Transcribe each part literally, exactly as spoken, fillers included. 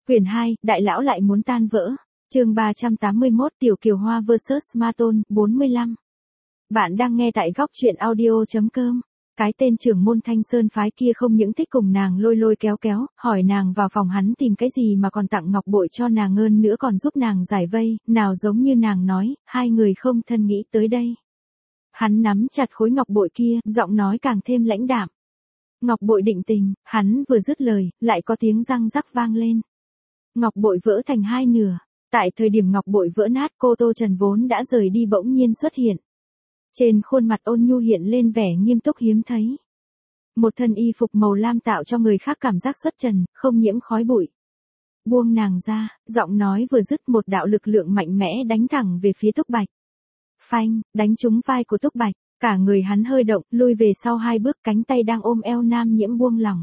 Quyển hai, Đại lão lại muốn tan vỡ. Chương ba trăm tám mươi mốt, Tiểu Kiều Hoa versus Ma Tôn, bốn mươi lăm. Bạn đang nghe tại góc truyện audio chấm com. Cái tên trưởng môn Thanh Sơn phái kia không những thích cùng nàng lôi lôi kéo kéo, hỏi nàng vào phòng hắn tìm cái gì mà còn tặng ngọc bội cho nàng hơn nữa còn giúp nàng giải vây, nào giống như nàng nói, hai người không thân nghĩ tới đây. Hắn nắm chặt khối ngọc bội kia, giọng nói càng thêm lãnh đạm. Ngọc bội định tình, hắn vừa dứt lời, lại có tiếng răng rắc vang lên. Ngọc bội vỡ thành hai nửa. Tại thời điểm ngọc bội vỡ nát, cô Tô Trần vốn đã rời đi bỗng nhiên xuất hiện. Trên khuôn mặt ôn nhu hiện lên vẻ nghiêm túc hiếm thấy. Một thân y phục màu lam tạo cho người khác cảm giác xuất trần, không nhiễm khói bụi. Buông nàng ra, giọng nói vừa dứt một đạo lực lượng mạnh mẽ đánh thẳng về phía Túc Bạch. Phanh, đánh trúng vai của Túc Bạch, cả người hắn hơi động, lui về sau hai bước, cánh tay đang ôm eo Nam Nhiễm buông lỏng.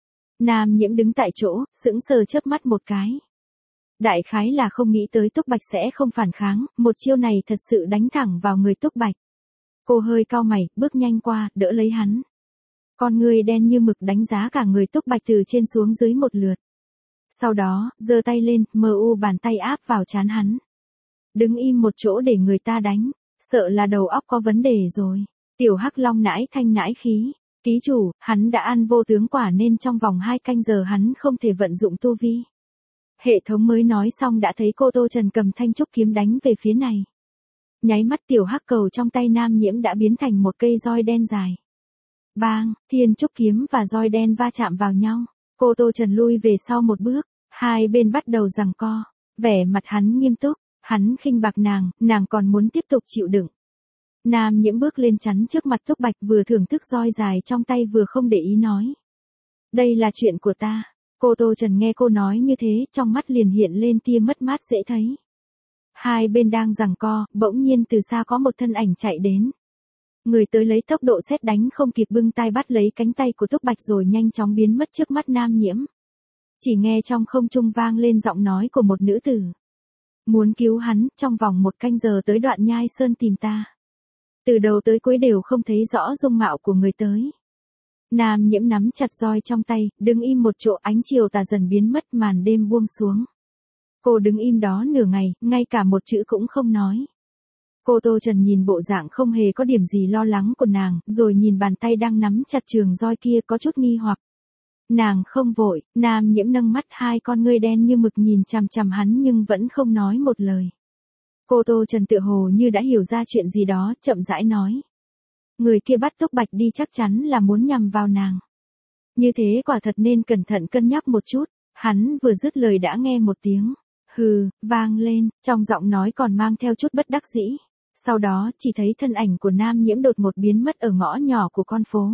Nam Nhiễm đứng tại chỗ, sững sờ chớp mắt một cái. Đại khái là không nghĩ tới Túc Bạch sẽ không phản kháng, một chiêu này thật sự đánh thẳng vào người Túc Bạch. Cô hơi cau mày, bước nhanh qua, đỡ lấy hắn. Con người đen như mực đánh giá cả người Túc Bạch từ trên xuống dưới một lượt. Sau đó, giơ tay lên, mờ u bàn tay áp vào trán hắn. Đứng im một chỗ để người ta đánh, sợ là đầu óc có vấn đề rồi. Tiểu Hắc Long nãi thanh nãi khí. Ký chủ, hắn đã ăn vô tướng quả nên trong vòng hai canh giờ hắn không thể vận dụng tu vi. Hệ thống mới nói xong đã thấy cô Tô Trần cầm thanh trúc kiếm đánh về phía này. Nháy mắt tiểu hắc cầu trong tay Nam Nhiễm đã biến thành một cây roi đen dài. Bang, thiên trúc kiếm và roi đen va chạm vào nhau. Cô Tô Trần lui về sau một bước, hai bên bắt đầu giằng co. Vẻ mặt hắn nghiêm túc, hắn khinh bạc nàng, nàng còn muốn tiếp tục chịu đựng. Nam Nhiễm bước lên chắn trước mặt Túc Bạch vừa thưởng thức roi dài trong tay vừa không để ý nói. Đây là chuyện của ta. Cô Tô Trần nghe cô nói như thế, trong mắt liền hiện lên tia mất mát dễ thấy. Hai bên đang giằng co, bỗng nhiên từ xa có một thân ảnh chạy đến. Người tới lấy tốc độ sét đánh không kịp bưng tay bắt lấy cánh tay của Túc Bạch rồi nhanh chóng biến mất trước mắt Nam Nhiễm. Chỉ nghe trong không trung vang lên giọng nói của một nữ tử. Muốn cứu hắn, trong vòng một canh giờ tới Đoạn Nhai Sơn tìm ta. Từ đầu tới cuối đều không thấy rõ dung mạo của người tới. Nam Nhiễm nắm chặt roi trong tay, đứng im một chỗ, ánh chiều tà dần biến mất, màn đêm buông xuống. Cô đứng im đó nửa ngày, ngay cả một chữ cũng không nói. Cô Tô Trần nhìn bộ dạng không hề có điểm gì lo lắng của nàng, rồi nhìn bàn tay đang nắm chặt trường roi kia có chút nghi hoặc. Nàng không vội, Nam Nhiễm nâng mắt, hai con ngươi đen như mực nhìn chằm chằm hắn nhưng vẫn không nói một lời. Cô Tô Trần tựa hồ như đã hiểu ra chuyện gì đó, chậm rãi nói. Người kia bắt Túc Bạch đi chắc chắn là muốn nhằm vào nàng. Như thế quả thật nên cẩn thận cân nhắc một chút. Hắn vừa dứt lời đã nghe một tiếng hừ vang lên, trong giọng nói còn mang theo chút bất đắc dĩ. Sau đó chỉ thấy thân ảnh của Nam Nhiễm đột ngột biến mất ở ngõ nhỏ của con phố.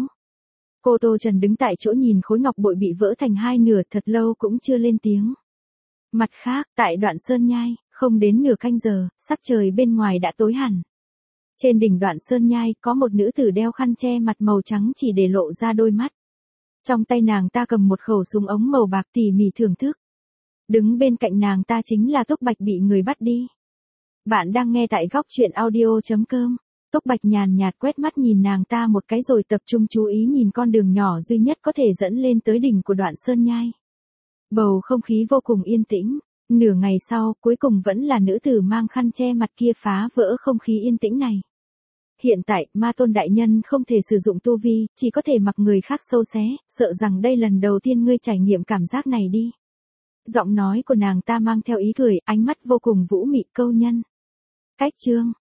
Cô Tô Trần đứng tại chỗ nhìn khối ngọc bội bị vỡ thành hai nửa thật lâu cũng chưa lên tiếng. Mặt khác, tại Đoạn Sơn Nhai, không đến nửa canh giờ, sắc trời bên ngoài đã tối hẳn. Trên đỉnh Đoạn Sơn Nhai có một nữ tử đeo khăn che mặt màu trắng chỉ để lộ ra đôi mắt. Trong tay nàng ta cầm một khẩu súng ống màu bạc tỉ mỉ thưởng thức. Đứng bên cạnh nàng ta chính là Túc Bạch bị người bắt đi. Bạn đang nghe tại góc truyện audio chấm com. Túc Bạch nhàn nhạt quét mắt nhìn nàng ta một cái rồi tập trung chú ý nhìn con đường nhỏ duy nhất có thể dẫn lên tới đỉnh của Đoạn Sơn Nhai. Bầu không khí vô cùng yên tĩnh. Nửa ngày sau, cuối cùng vẫn là nữ tử mang khăn che mặt kia phá vỡ không khí yên tĩnh này. Hiện tại, Ma Tôn đại nhân không thể sử dụng tu vi, chỉ có thể mặc người khác sâu xé, sợ rằng đây lần đầu tiên ngươi trải nghiệm cảm giác này đi. Giọng nói của nàng ta mang theo ý cười, ánh mắt vô cùng vũ mị câu nhân. Cách chương